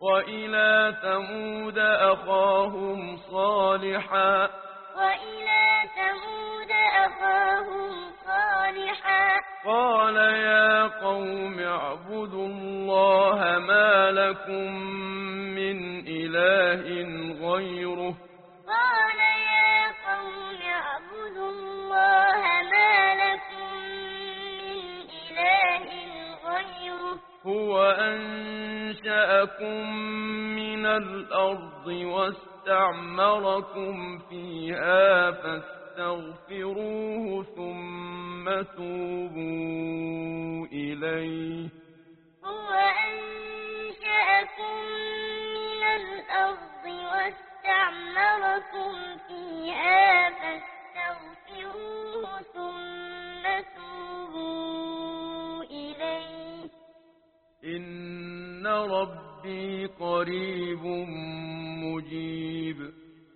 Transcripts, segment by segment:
وإلى ثمود أخاهم صالحا قال يا قوم اعبدوا الله ما لكم من إله غيره هو أنشأكم من الأرض واستعمركم فيها فاستغفروه ثم توبوا إليه إن ربي قريب مجيب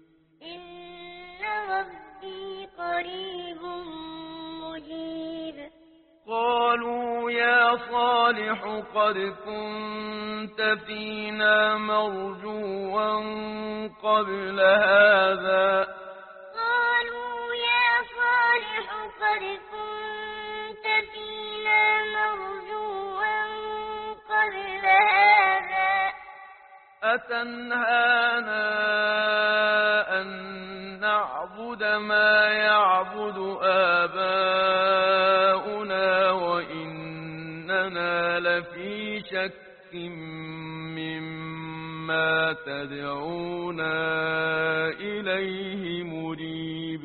قالوا يا صالح قد كنت فينا مرجوا قبل هذا أتنهانا أن نعبد ما يعبد آباؤنا وإننا لفي شك مما تدعونا إليه مريب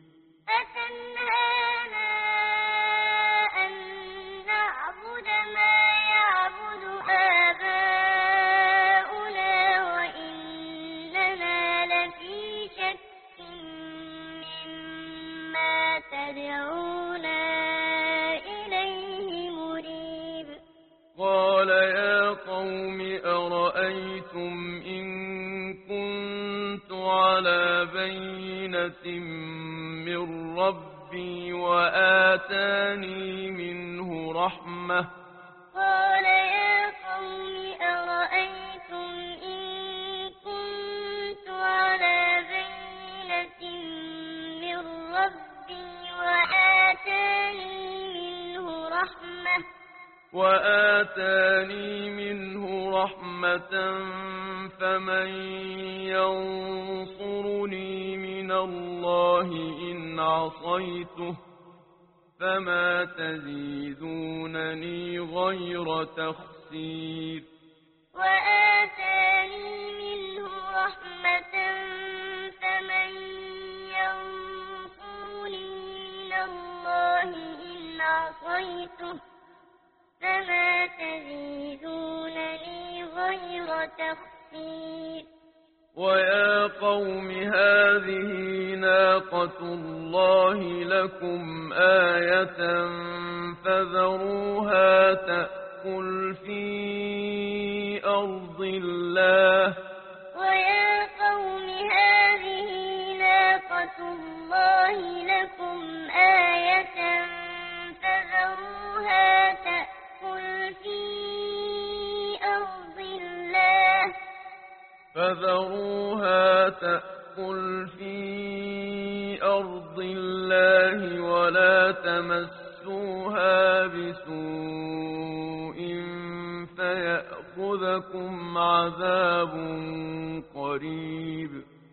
قال يا قوم أرأيتم إن كنت على بينة من ربي وآتاني منه رحمة فمن ينصرني من الله إن عصيته فما تزيدونني غير تخسير ويا قوم هذه ناقة الله لكم آية فذروها تأكل في أرض الله ولا تمسوها بسوء فيأخذكم عذاب قريب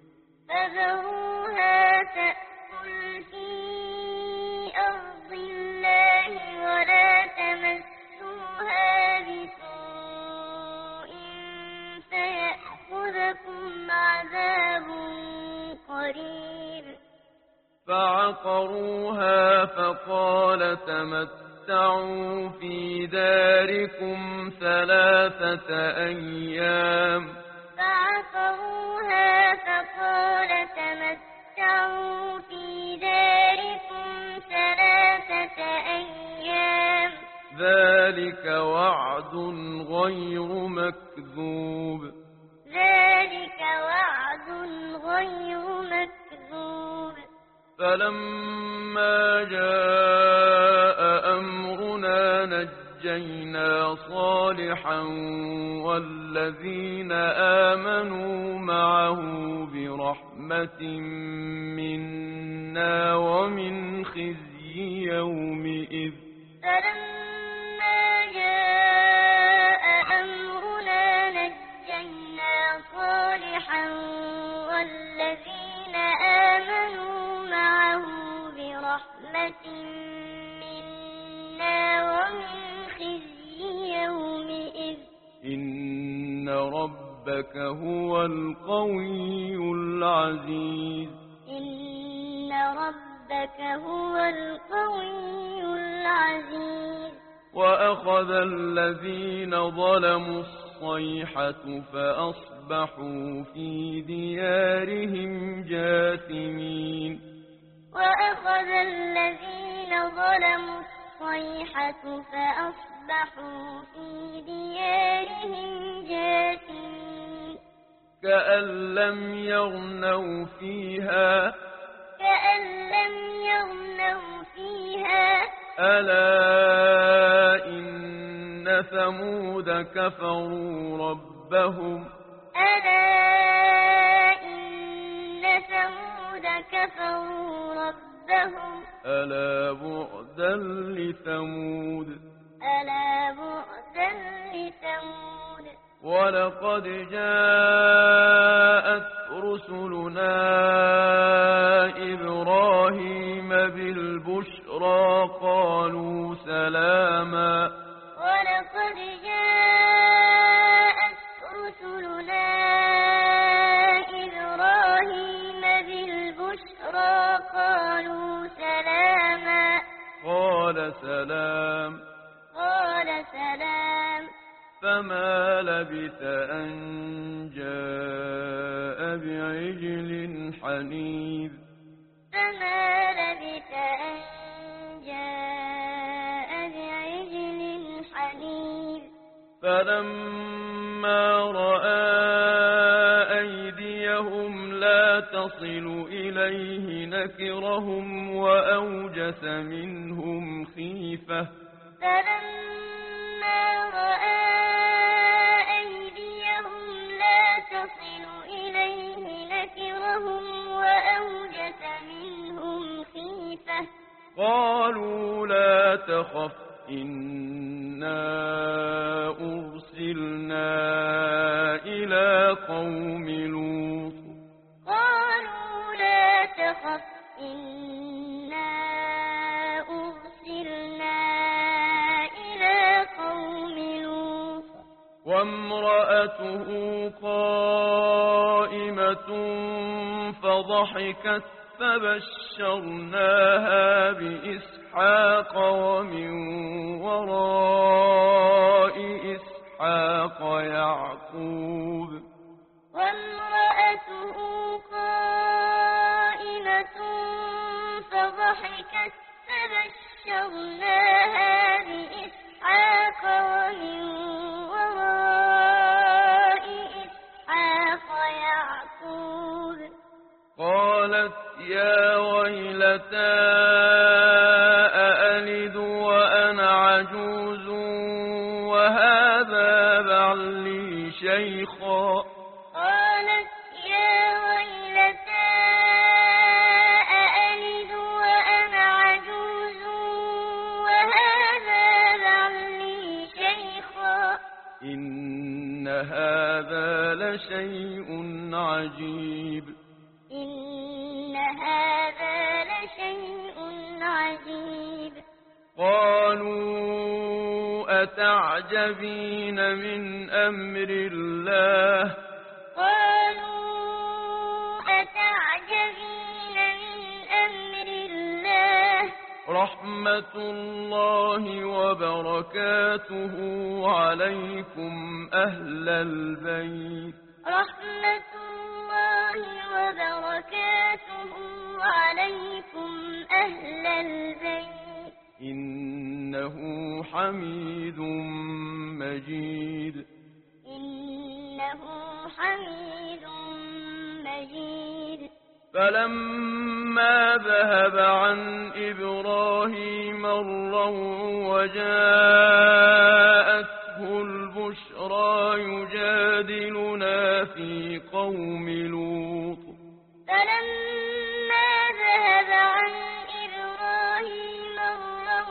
فعقروها فقال تمتعوا في داركم 3 أيام ذلك وعد غير مكذوب فلما جاء أمرنا نجينا صالحا والذين آمنوا معه برحمة منا ومن خزي يومئذ. فلما جاء أمرنا نجينا صالحا والذين آمنوا معه برحمة منا ومن خزي يومئذ. إن ربك هو القوي العزيز. إن ربك هو القوي العزيز. وأخذ الذين ظلموا الصيحة فأصبحوا في ديارهم جاثمين. وأخذ الذين ظلموا الصيحة فأصبحوا في ديارهم جاثمين. كأن لم يغنوا فيها. كأن لم يغنوا فيها. ألا إن ثمود كفروا ربهم. ألا إن ثمود كفروا ربهم. ألا بعدا لثمود. ألا بعدا لثمود. ولقد جاءت رسلنا إبراهيم بالبشرى قالوا سلاما. ولقد جاءت رسلنا إبراهيم بالبشرى قالوا سلاما. قال سلام. قال سلام. فما لبث أن جاء بعجل حنيذ. فما لبث أن جاء بعجل حنيذ. فلما رأى أيديهم لا تصل إليه نكرهم وأوجس منهم خيفة. فلما رأى أيديهم لا تصل إليه نكرهم وأوجس منهم خيفة. قالوا لا تخف إنا أرسلنا إلى قوم لوط. قالوا لا تخف إنا أرسلنا إلى قوم لوط. وامرأته قائمة فضحكت فبشرناها بإسحاق ومن وراء إسحاق يعقوب. وامرأته قائمة فضحكت فبشرناها بإسحاق ومن وراء إسحاق يعقوب. قالت يا ويلتى أألد وأنا عجوز وهذا بعلي شيخا. قالت يا ويلتى أألد وأنا عجوز وهذا بعلي شيخا. إن هذا لشيء عجيب. إن هذا لشيء عجيب. قالوا أتعجبين من أمر الله. قالوا أتعجبين من أمر الله. رحمة الله وبركاته عليكم أهل البيت. رحمة الله وبركاته عليكم أهل البيت. إنه حميد مجيد. إنه حميد مجيد. فلما ذهب عن إبراهيم الروع وجاءته البشرى يجادلنا في قوم لوط فلما ذهب عن إبراهيم الروع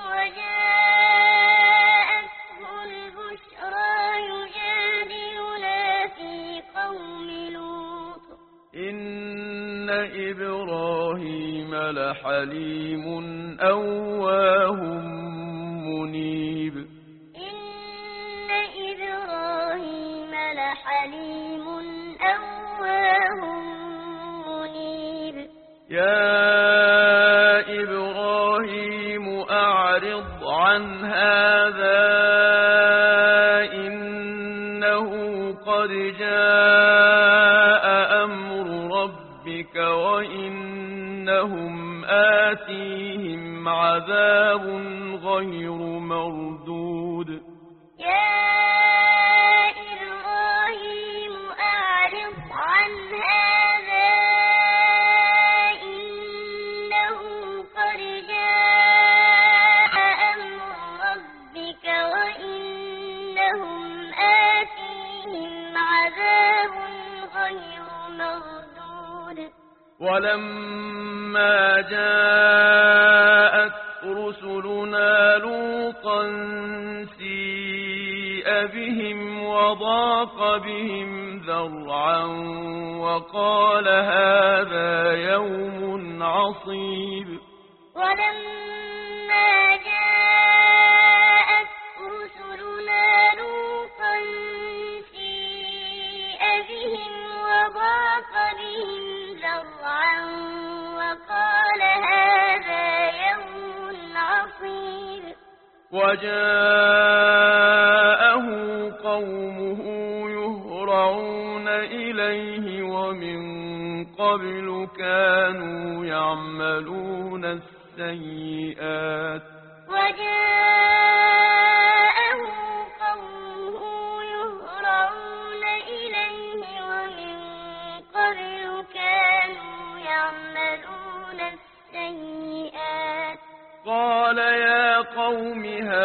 وجاءته البشرى يجادلنا في قوم لوط إن إبراهيم لحليم أواه منيب إن إبراهيم لحليم أواه منيب يا إبراهيم أعرض عن هذا إنه قد جاء أمر ربك وإنهم آتيهم عذاب غير مردود يا إبراهيم أعرض عن هذا إنه قد جاء أمر ربك وإنهم آتيهم عذاب غير مردود ولما جاءت رسلنا لوطا سيء بهم وضاق بهم ذرعا وقال هذا يوم عصيب ولما جاءت رسلنا لوطا سيء بهم وضاق بهم ذرعا وقال هذا يوم عصيب وجاءه قومه يهرعون إليه ومن قبل كانوا يعملون السيئات وجاءه قومه يهرعون إليه ومن قبل كانوا يعملون السيئات قال يا قوم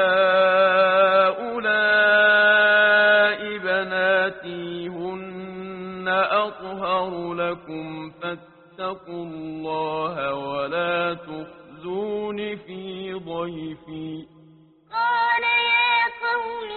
هؤلاء بناتي هن أطهر لكم فاتقوا الله ولا تخزون في ضيفي قال يا قوم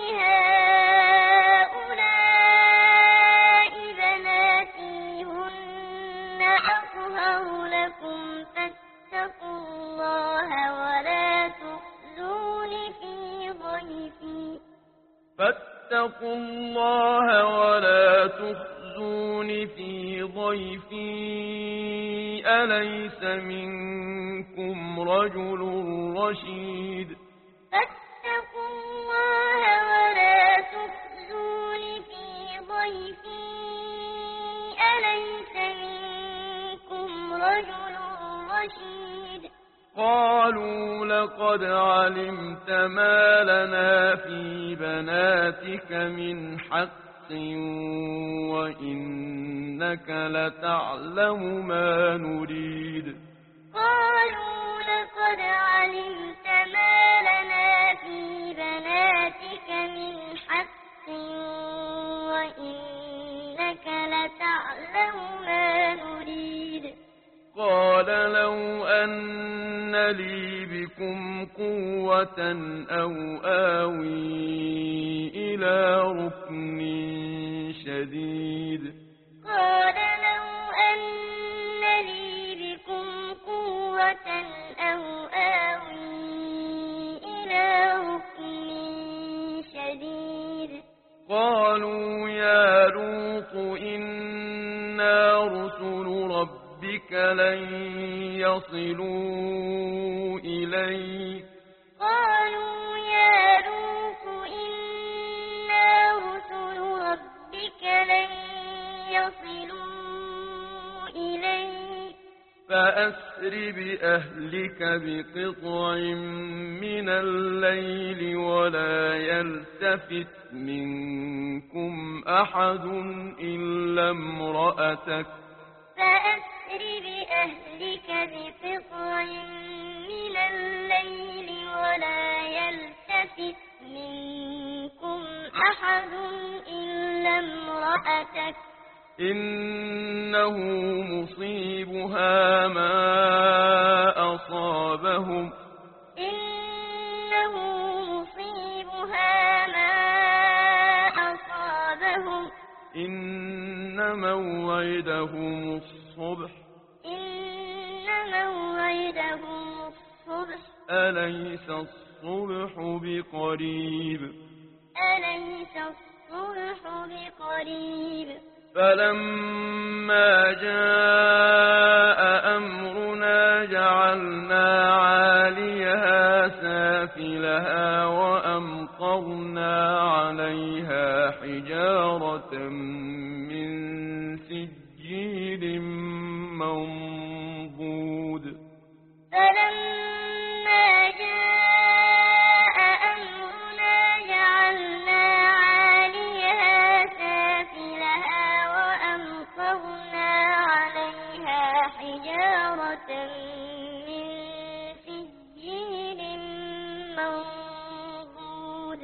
هؤلاء بناتي هن أطهر لكم فاتقوا الله ولا تخزون في ضيفي فاتقوا الله ولا تخزون في ضيفي أليس منكم رجل رشيد فاتقوا الله ولا تخزون في ضيفي أليس منكم رجل رشيد قالوا لقد علمت ما لنا في بناتك من حق وإنك لتعلم ما نريد قالوا لقد علمت ما لنا في بناتك من حق وإنك لتعلم ما نريد قال لو أن لي بكم قوة أو آوي إلى ركن شديد قال لو أن لي بكم قوة أو آوي إلى ركن شديد قالوا يا لوط إنا رسل ربك لن يصلوا إليك قالوا يا لوط إنا رسل ربك لن يصلوا إليك فأسر بأهلك بقطع من الليل ولا يلتفت منكم أحد إلا امرأتك فأسر بأهلك بقطع من الليل ولا يلتفت منكم أحد إلا امرأتك إنه مصيبها ما أصابهم إنه مصيبها ما أصابهم إن موعدهم الصبح إن موعدهم الصبح أليس الصبح بقريب أليس الصبح بقريب فلما جاء أمرنا جعلنا عاليها سافلها وأمطرنا عليها حجارة من سجيل منضود فلما جاء أمرنا جعلنا عاليها سافلها وأمطرنا عليها حجارة من سجيل منضود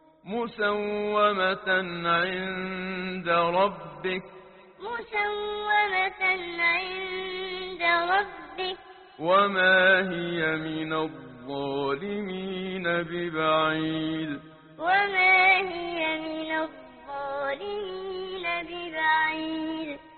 مسومة عند ربك مسومة عند ربك وما هي من الظالمين ببعيد وما هي من الظالمين ببعيد